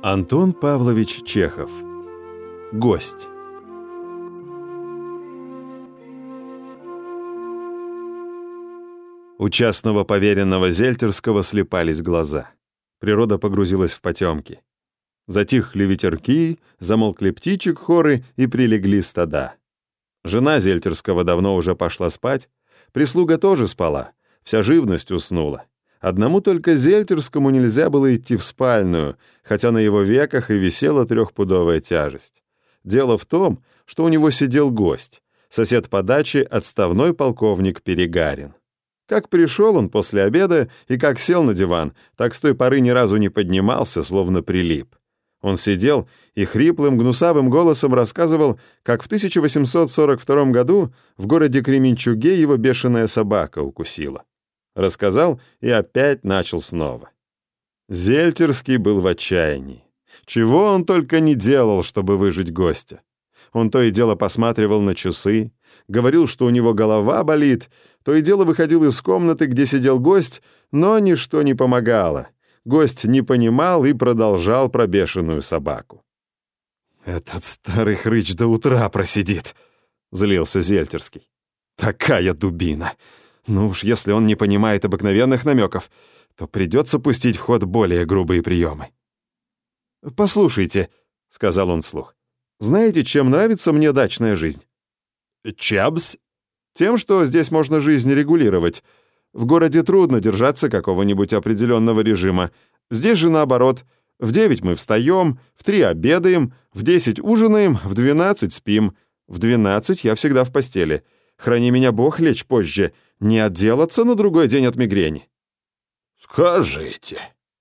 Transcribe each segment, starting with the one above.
Антон Павлович Чехов. Гость. У частного поверенного Зельтерского слепались глаза. Природа погрузилась в потемки. Затихли ветерки, замолкли птичек хоры и прилегли стада. Жена Зельтерского давно уже пошла спать, прислуга тоже спала, вся живность уснула. Одному только Зельтерскому нельзя было идти в спальную, хотя на его веках и висела 3-пудовая тяжесть. Дело в том, что у него сидел гость, сосед по даче, отставной полковник Перегарин. Как пришел он после обеда и как сел на диван, так с той поры ни разу не поднимался, словно прилип. Он сидел и хриплым гнусавым голосом рассказывал, как в 1842 году в городе Кременчуге его бешеная собака укусила. Рассказал и опять начал снова. Зельтерский был в отчаянии. Чего он только не делал, чтобы выжить гостя. Он то и дело посматривал на часы, говорил, что у него голова болит, то и дело выходил из комнаты, где сидел гость, но ничто не помогало. Гость не понимал и продолжал про бешеную собаку. «Этот старый хрыч до утра просидит», — злился Зельтерский. «Такая дубина! Ну уж если он не понимает обыкновенных намеков, то придется пустить в ход более грубые приемы». «Послушайте», — сказал он вслух, — «знаете, чем нравится мне дачная жизнь?» «Чем-с?» «Тем, что здесь можно жизнь регулировать. В городе трудно держаться какого-нибудь определенного режима. Здесь же наоборот. В 9 мы встаем, в 3 обедаем, в 10 ужинаем, в 12 спим. В 12 я всегда в постели. Храни меня Бог лечь позже, не отделаться на другой день от мигрени». «Скажите,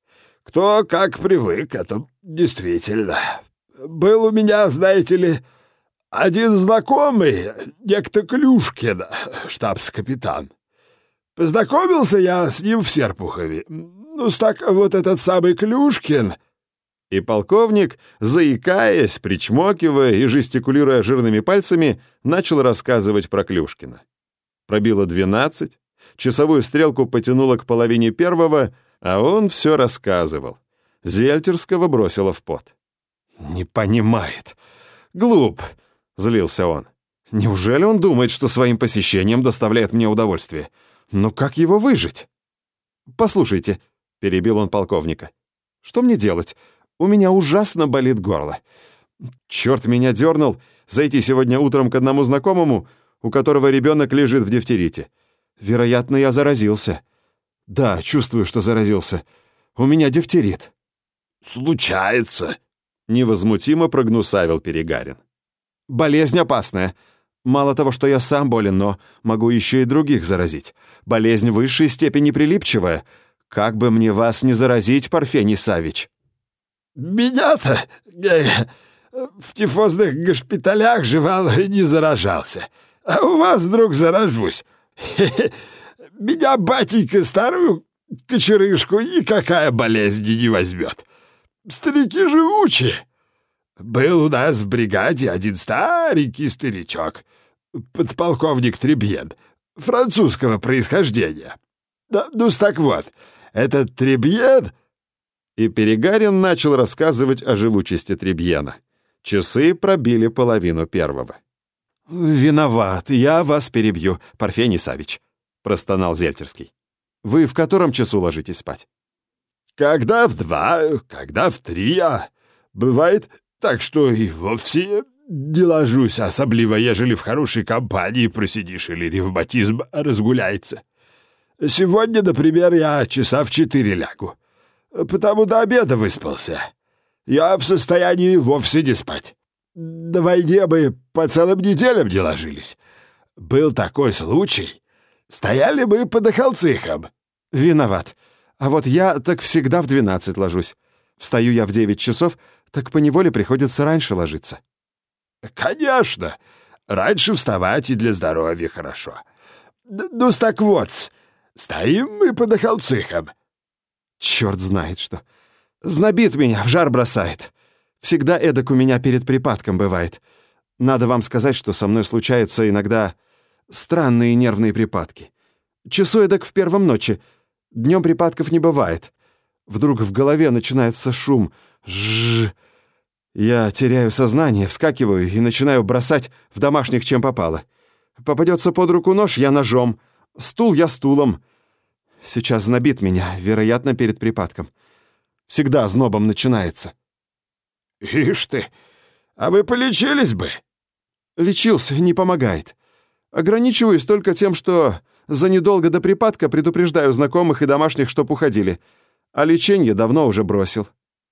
кто как привык, это действительно. Был у меня, знаете ли, один знакомый, некто Клюшкин, штабс-капитан. Познакомился я с ним в Серпухове. Ну, так вот этот самый Клюшкин...» И полковник, заикаясь, причмокивая и жестикулируя жирными пальцами, начал рассказывать про Клюшкина. Пробило 12, часовую стрелку потянуло к 1:30, а он все рассказывал. Зельтерского бросило в пот. «Не понимает. Глуп», — злился он. «Неужели он думает, что своим посещением доставляет мне удовольствие? Но как его выжить?» «Послушайте», — перебил он полковника, — «что мне делать? У меня ужасно болит горло. Черт меня дернул зайти сегодня утром к одному знакомому, у которого ребенок лежит в дифтерите. Вероятно, я заразился. Да, чувствую, что заразился. У меня дифтерит». «Случается», — невозмутимо прогнусавил Перегарин. «Болезнь опасная. Мало того, что я сам болен, но могу еще и других заразить. Болезнь в высшей степени прилипчивая. Как бы мне вас не заразить, Парфений Савич?» «Меня-то в тифозных госпиталях жевал и не заражался. А у вас вдруг заражусь. Меня, батенька, старую кочерышку никакая болезнь не возьмет. Старики живучи. Был у нас в бригаде один старенький старичок, подполковник Требьен, французского происхождения. Да, ну так вот, этот Требьен...» И Перегарин начал рассказывать о живучести Требьена. Часы пробили 1:30. «Виноват, я вас перебью, Парфений Савич», — простонал Зельтерский. «Вы в котором часу ложитесь спать?» «Когда в 2, когда в 3, а бывает так, что и вовсе не ложусь, особливо, ежели в хорошей компании просидишь или ревматизм разгуляется. Сегодня, например, я часа в 4 лягу, потому до обеда выспался. Я в состоянии вовсе не спать. На войне мы по целым неделям не ложились. Был такой случай. Стояли мы под Ахалцихом». «Виноват. А вот я так всегда в 12 ложусь. Встаю я в 9 часов, так поневоле приходится раньше ложиться». «Конечно. Раньше вставать и для здоровья хорошо. Ну, так вот, стоим мы под Ахалцихом». «Черт знает что. Знобит меня, в жар бросает. Всегда эдак у меня перед припадком бывает. Надо вам сказать, что со мной случаются иногда странные нервные припадки. Часу эдак в 1 ночи. Днем припадков не бывает. Вдруг в голове начинается шум. Жжж. Я теряю сознание, вскакиваю и начинаю бросать в домашних чем попало. Попадется под руку нож, я ножом. Стул я стулом. Сейчас знобит меня, вероятно, перед припадком. Всегда знобом начинается. Ишь ты, а вы полечились бы? Лечился, не помогает. Ограничиваюсь только тем, что за недолго до припадка предупреждаю знакомых и домашних, чтоб уходили. А лечение давно уже бросил.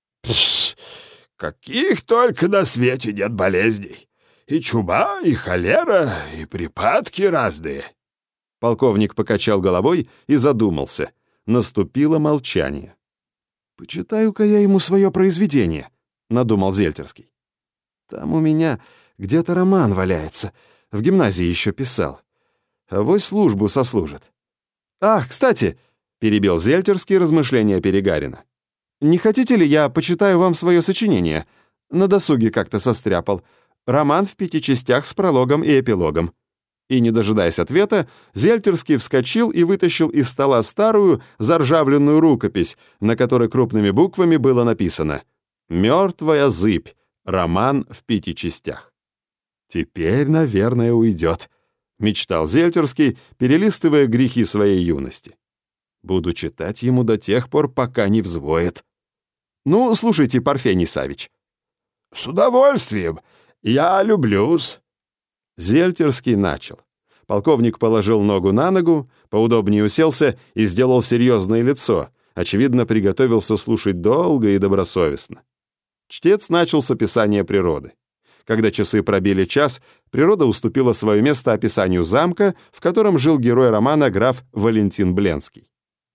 Каких только на свете нет болезней. И чума, и холера, и припадки разные. Полковник покачал головой и задумался. Наступило молчание. «Почитаю-ка я ему свое произведение», — надумал Зельтерский. «Там у меня где-то роман валяется. В гимназии еще писал. Авось службу сослужит». «Ах, кстати», — перебил Зельтерский размышления Перегарина. «Не хотите ли, я почитаю вам свое сочинение? На досуге как-то состряпал. Роман в 5 частях с прологом и эпилогом». И, не дожидаясь ответа, Зельтерский вскочил и вытащил из стола старую, заржавленную рукопись, на которой крупными буквами было написано «Мертвая зыбь. Роман в 5 частях». «Теперь, наверное, уйдет», — мечтал Зельтерский, перелистывая грехи своей юности. «Буду читать ему до тех пор, пока не взвоет». «Ну, слушайте, Парфений Савич». «С удовольствием. Я люблю-с». Зельтерский начал. Полковник положил ногу на ногу, поудобнее уселся и сделал серьезное лицо, очевидно, приготовился слушать долго и добросовестно. Чтец начал с описания природы. Когда часы пробили час, природа уступила свое место описанию замка, в котором жил герой романа граф Валентин Бленский.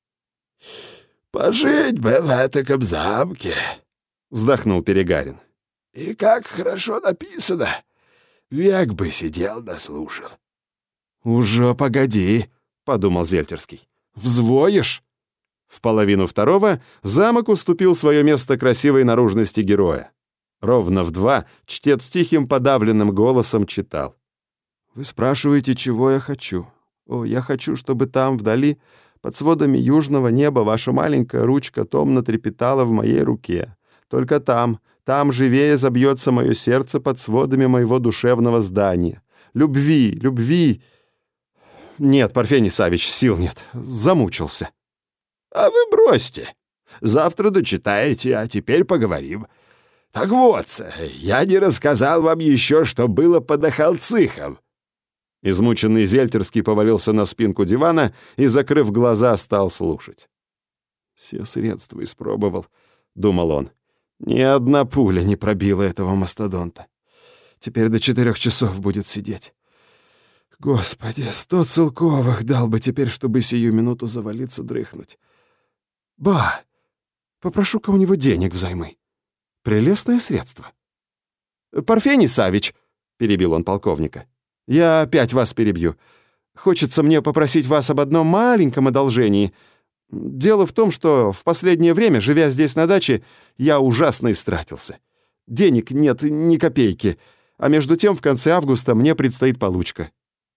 «Пожить бы в этаком замке», — вздохнул Перегарин. «И как хорошо написано! Век бы сидел да слушал». «Уже погоди», — подумал Зельтерский. «Взвоишь?» В 1:30 замок уступил свое место красивой наружности героя. Ровно в 2 чтец тихим подавленным голосом читал. «Вы спрашиваете, чего я хочу? О, я хочу, чтобы там, вдали, под сводами южного неба, ваша маленькая ручка томно трепетала в моей руке. Только там живее забьется мое сердце под сводами моего душевного здания. Любви, любви...» «Нет, Парфений Савич, сил нет. Замучился». «А вы бросьте. Завтра дочитаете, а теперь поговорим. Так вот, я не рассказал вам еще, что было под Ахалцихом». Измученный Зельтерский повалился на спинку дивана и, закрыв глаза, стал слушать. «Все средства испробовал», — думал он. «Ни одна пуля не пробила этого мастодонта. Теперь до 4 часов будет сидеть. Господи, 100 целковых дал бы теперь, чтобы сию минуту завалиться дрыхнуть. Ба! Попрошу-ка у него денег взаймы. Прелестное средство». «Парфений Савич», — перебил он полковника, — «я опять вас перебью. Хочется мне попросить вас об одном маленьком одолжении. Дело в том, что в последнее время, живя здесь на даче, я ужасно истратился. Денег нет ни копейки, а между тем в конце августа мне предстоит получка».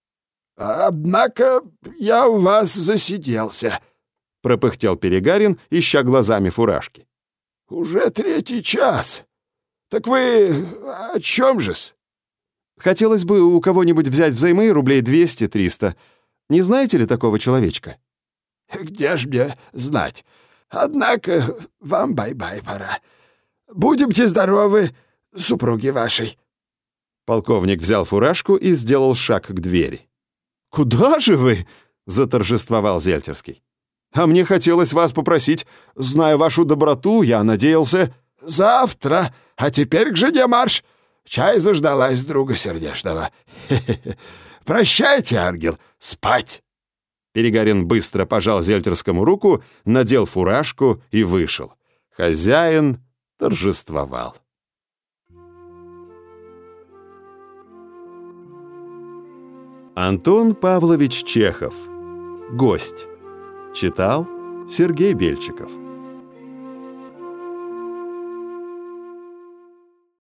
«Однако я у вас засиделся», — пропыхтел Перегарин, ища глазами фуражки. «Уже 3 час. Так вы о чем же-с?» «Хотелось бы у кого-нибудь взять взаймы рублей 200-300. Не знаете ли такого человечка?» «Где ж мне знать? Однако вам бай-бай пора. Будемте здоровы, супруги вашей». Полковник взял фуражку и сделал шаг к двери. «Куда же вы?» — заторжествовал Зельтерский. «А мне хотелось вас попросить. Зная вашу доброту, я надеялся...» «Завтра, а теперь к жене марш. Чай заждалась друга сердечного. Прощайте, ангел, спать». Перегарин быстро пожал Зельтерскому руку, надел фуражку и вышел. Хозяин торжествовал. Антон Павлович Чехов. Гость. Читал Сергей Бельчиков.